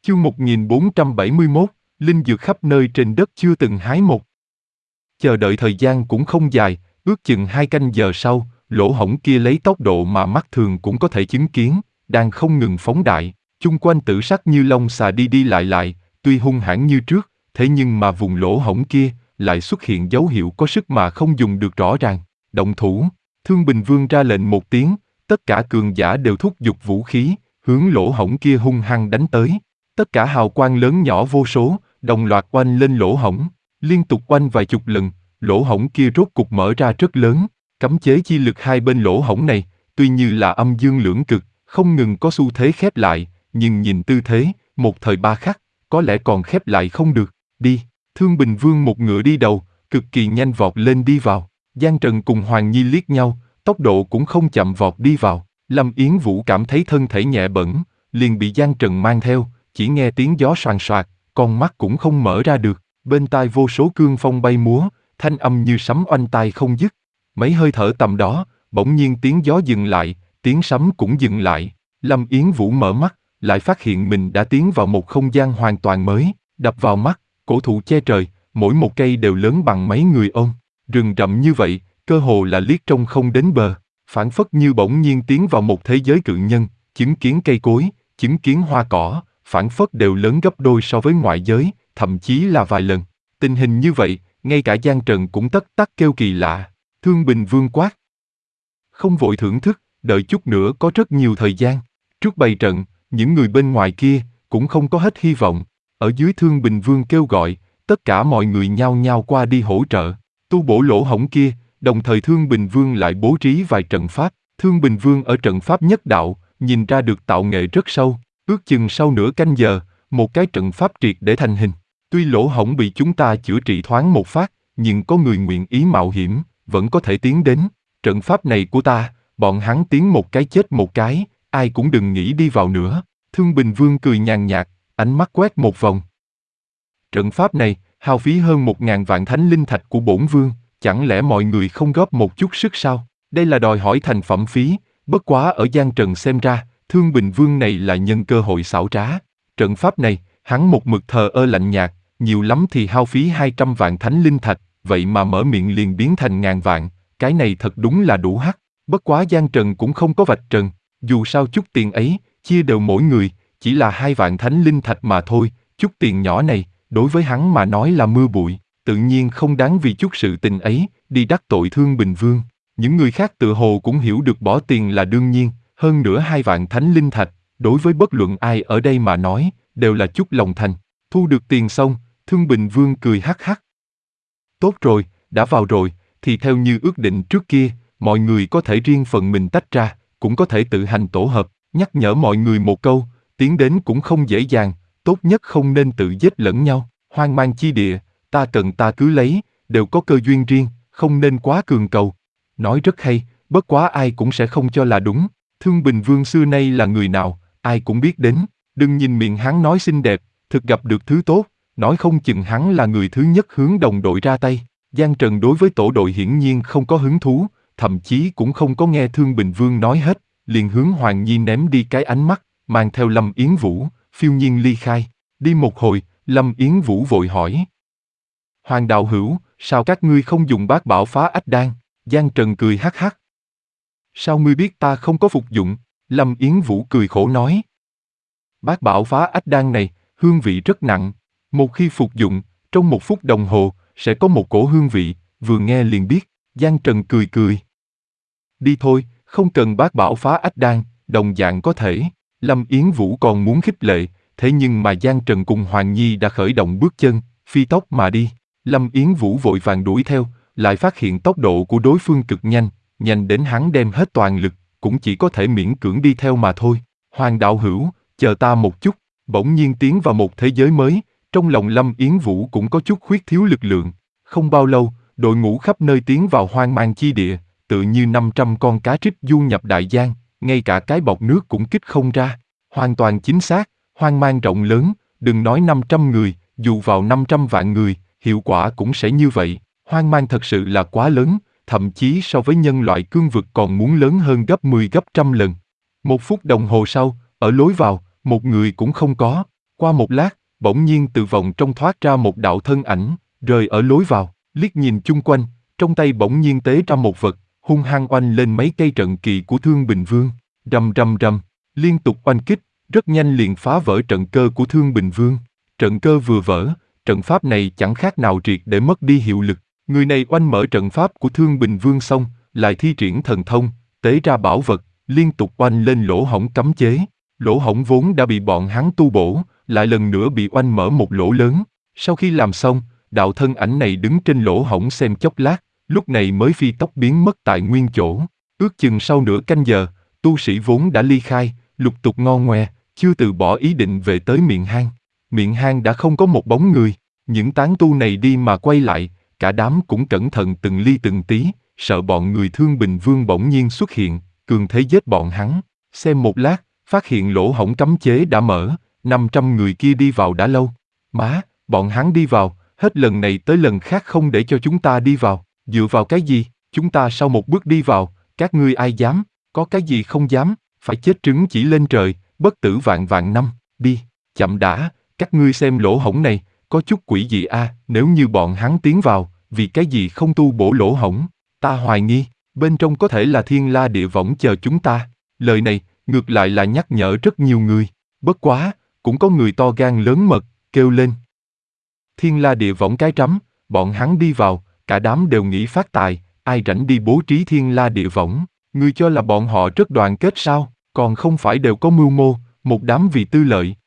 Chương 1471, linh dược khắp nơi trên đất chưa từng hái một. Chờ đợi thời gian cũng không dài, ước chừng 2 canh giờ sau, lỗ hổng kia lấy tốc độ mà mắt thường cũng có thể chứng kiến, đang không ngừng phóng đại, chung quanh tử sắc như long xà đi đi lại, tuy hung hãn như trước, thế nhưng mà vùng lỗ hổng kia lại xuất hiện dấu hiệu có sức mà không dùng được rõ ràng. Động thủ, Thương Bình Vương ra lệnh một tiếng, tất cả cường giả đều thúc giục vũ khí, hướng lỗ hổng kia hung hăng đánh tới. Tất cả hào quang lớn nhỏ vô số, đồng loạt oanh lên lỗ hổng, liên tục oanh vài chục lần, lỗ hổng kia rốt cục mở ra rất lớn. Cấm chế chi lực hai bên lỗ hổng này, tuy như là âm dương lưỡng cực, không ngừng có xu thế khép lại, nhưng nhìn tư thế, một thời ba khắc, có lẽ còn khép lại không được. Đi, Thương Bình Vương một ngựa đi đầu, cực kỳ nhanh vọt lên đi vào. Giang Trần cùng Hoàng Nhi liếc nhau, tốc độ cũng không chậm vọt đi vào. Lâm Yến Vũ cảm thấy thân thể nhẹ bẫng, liền bị Giang Trần mang theo, chỉ nghe tiếng gió xoàn xoạc, con mắt cũng không mở ra được, bên tai vô số cương phong bay múa, thanh âm như sấm oanh tai không dứt. Mấy hơi thở tầm đó, bỗng nhiên tiếng gió dừng lại, tiếng sấm cũng dừng lại. Lâm Yến Vũ mở mắt, lại phát hiện mình đã tiến vào một không gian hoàn toàn mới, đập vào mắt, cổ thụ che trời, mỗi một cây đều lớn bằng mấy người ôm. Rừng rậm như vậy, cơ hồ là liếc trông không đến bờ, phảng phất như bỗng nhiên tiến vào một thế giới cự nhân, chứng kiến cây cối, chứng kiến hoa cỏ, phảng phất đều lớn gấp đôi so với ngoại giới, thậm chí là vài lần. Tình hình như vậy, ngay cả Giang Trần cũng tất tắc kêu kỳ lạ. Thương Bình Vương quát: không vội thưởng thức, đợi chút nữa có rất nhiều thời gian. Trước bày trận, những người bên ngoài kia cũng không có hết hy vọng. Ở dưới Thương Bình Vương kêu gọi, tất cả mọi người nhao nhao qua đi hỗ trợ, tu bổ lỗ hổng kia, đồng thời Thương Bình Vương lại bố trí vài trận pháp. Thương Bình Vương ở trận pháp nhất đạo, nhìn ra được tạo nghệ rất sâu, ước chừng sau nửa canh giờ, một cái trận pháp triệt để thành hình. Tuy lỗ hổng bị chúng ta chữa trị thoáng một phát, nhưng có người nguyện ý mạo hiểm, vẫn có thể tiến đến. Trận pháp này của ta, bọn hắn tiến một cái chết một cái, ai cũng đừng nghĩ đi vào nữa. Thương Bình Vương cười nhàn nhạt, ánh mắt quét một vòng. Trận pháp này, hao phí hơn 1.000 vạn thánh linh thạch của bổn vương, chẳng lẽ mọi người không góp một chút sức sao? Đây là đòi hỏi thành phẩm phí, bất quá ở Giang Trần xem ra, Thương Bình Vương này là nhân cơ hội xảo trá. Trận pháp này, hắn một mực thờ ơ lạnh nhạt, nhiều lắm thì hao phí 200 vạn thánh linh thạch, vậy mà mở miệng liền biến thành ngàn vạn, cái này thật đúng là đủ hắc. Bất quá Giang Trần cũng không có vạch trần, dù sao chút tiền ấy, chia đều mỗi người, chỉ là 2 vạn thánh linh thạch mà thôi, chút tiền nhỏ này, đối với hắn mà nói là mưa bụi, tự nhiên không đáng vì chút sự tình ấy, đi đắc tội Thương Bình Vương. Những người khác tự hồ cũng hiểu được bỏ tiền là đương nhiên, hơn nữa 2 vạn thánh linh thạch, đối với bất luận ai ở đây mà nói, đều là chút lòng thành. Thu được tiền xong, Thương Bình Vương cười hắc hắc. Tốt rồi, đã vào rồi, thì theo như ước định trước kia, mọi người có thể riêng phần mình tách ra, cũng có thể tự hành tổ hợp, nhắc nhở mọi người một câu, tiến đến cũng không dễ dàng, tốt nhất không nên tự giết lẫn nhau. Hoang mang chi địa, ta cần ta cứ lấy, đều có cơ duyên riêng, không nên quá cường cầu. Nói rất hay, bất quá ai cũng sẽ không cho là đúng. Thương Bình Vương xưa nay là người nào, ai cũng biết đến. Đừng nhìn miệng hắn nói xinh đẹp, thực gặp được thứ tốt, nói không chừng hắn là người thứ nhất hướng đồng đội ra tay. Giang Trần đối với tổ đội hiển nhiên không có hứng thú, thậm chí cũng không có nghe Thương Bình Vương nói hết, liền hướng Hoàng Nhi ném đi cái ánh mắt, mang theo Lâm Yến Vũ, phiêu nhiên ly khai. Đi một hồi, Lâm Yến Vũ vội hỏi: Hoàng đạo hữu, sao các ngươi không dùng bát bảo phá ách đan? Giang Trần cười hắc hắc. Sao ngươi biết ta không có phục dụng? Lâm Yến Vũ cười khổ nói: Bát bảo phá ách đan này, hương vị rất nặng, một khi phục dụng, trong 1 phút đồng hồ, sẽ có một cổ hương vị, vừa nghe liền biết. Giang Trần cười cười. Đi thôi, không cần bát bảo phá ách đan, đồng dạng có thể. Lâm Yến Vũ còn muốn khích lệ, thế nhưng mà Giang Trần cùng Hoàng Nhi đã khởi động bước chân, phi tốc mà đi. Lâm Yến Vũ vội vàng đuổi theo, lại phát hiện tốc độ của đối phương cực nhanh, nhanh đến hắn đem hết toàn lực, cũng chỉ có thể miễn cưỡng đi theo mà thôi. Hoàng đạo hữu, chờ ta một chút. Bỗng nhiên tiến vào một thế giới mới, trong lòng Lâm Yến Vũ cũng có chút khuyết thiếu lực lượng. Không bao lâu, đội ngũ khắp nơi tiến vào hoang mang chi địa, tự như 500 con cá trích du nhập đại giang, ngay cả cái bọt nước cũng kích không ra. Hoàn toàn chính xác, hoang mang rộng lớn, đừng nói 500 người, dù vào 500 vạn người, hiệu quả cũng sẽ như vậy. Hoang mang thật sự là quá lớn, thậm chí so với nhân loại cương vực còn muốn lớn hơn gấp 10 gấp trăm lần. 1 phút đồng hồ sau, ở lối vào, một người cũng không có. Qua một lát, bỗng nhiên từ vòng trong thoát ra một đạo thân ảnh, rơi ở lối vào, liếc nhìn chung quanh, trong tay bỗng nhiên tế ra một vật, hung hăng oanh lên mấy cây trận kỳ của Thương Bình Vương. Rầm rầm rầm, liên tục oanh kích, rất nhanh liền phá vỡ trận cơ của Thương Bình Vương. Trận cơ vừa vỡ, trận pháp này chẳng khác nào triệt để mất đi hiệu lực. Người này oanh mở trận pháp của Thương Bình Vương xong, lại thi triển thần thông, tế ra bảo vật, liên tục oanh lên lỗ hổng cấm chế. Lỗ hổng vốn đã bị bọn hắn tu bổ, lại lần nữa bị oanh mở một lỗ lớn. Sau khi làm xong, đạo thân ảnh này đứng trên lỗ hổng xem chốc lát, lúc này mới phi tốc biến mất tại nguyên chỗ. Ước chừng sau nửa canh giờ, tu sĩ vốn đã ly khai, lục tục ngon ngoe, chưa từ bỏ ý định về tới miệng hang. Miệng hang đã không có một bóng người, những tán tu này đi mà quay lại, cả đám cũng cẩn thận từng ly từng tí, sợ bọn người Thương Bình Vương bỗng nhiên xuất hiện, cường thế giết bọn hắn. Xem một lát, phát hiện lỗ hổng cấm chế đã mở, 500 người kia đi vào đã lâu. Má, bọn hắn đi vào, hết lần này tới lần khác không để cho chúng ta đi vào, dựa vào cái gì, chúng ta sau một bước đi vào, các ngươi ai dám, có cái gì không dám, phải chết trứng chỉ lên trời, bất tử vạn vạn năm, đi, chậm đã, các ngươi xem lỗ hổng này, có chút quỷ dị nếu như bọn hắn tiến vào, vì cái gì không tu bổ lỗ hổng, ta hoài nghi, bên trong có thể là thiên la địa võng chờ chúng ta, lời này, ngược lại là nhắc nhở rất nhiều người, bất quá, cũng có người to gan lớn mật, kêu lên. Thiên la địa võng cái rắm, bọn hắn đi vào, cả đám đều nghĩ phát tài, ai rảnh đi bố trí thiên la địa võng, ngươi cho là bọn họ rất đoàn kết sao, còn không phải đều có mưu mô, một đám vì tư lợi.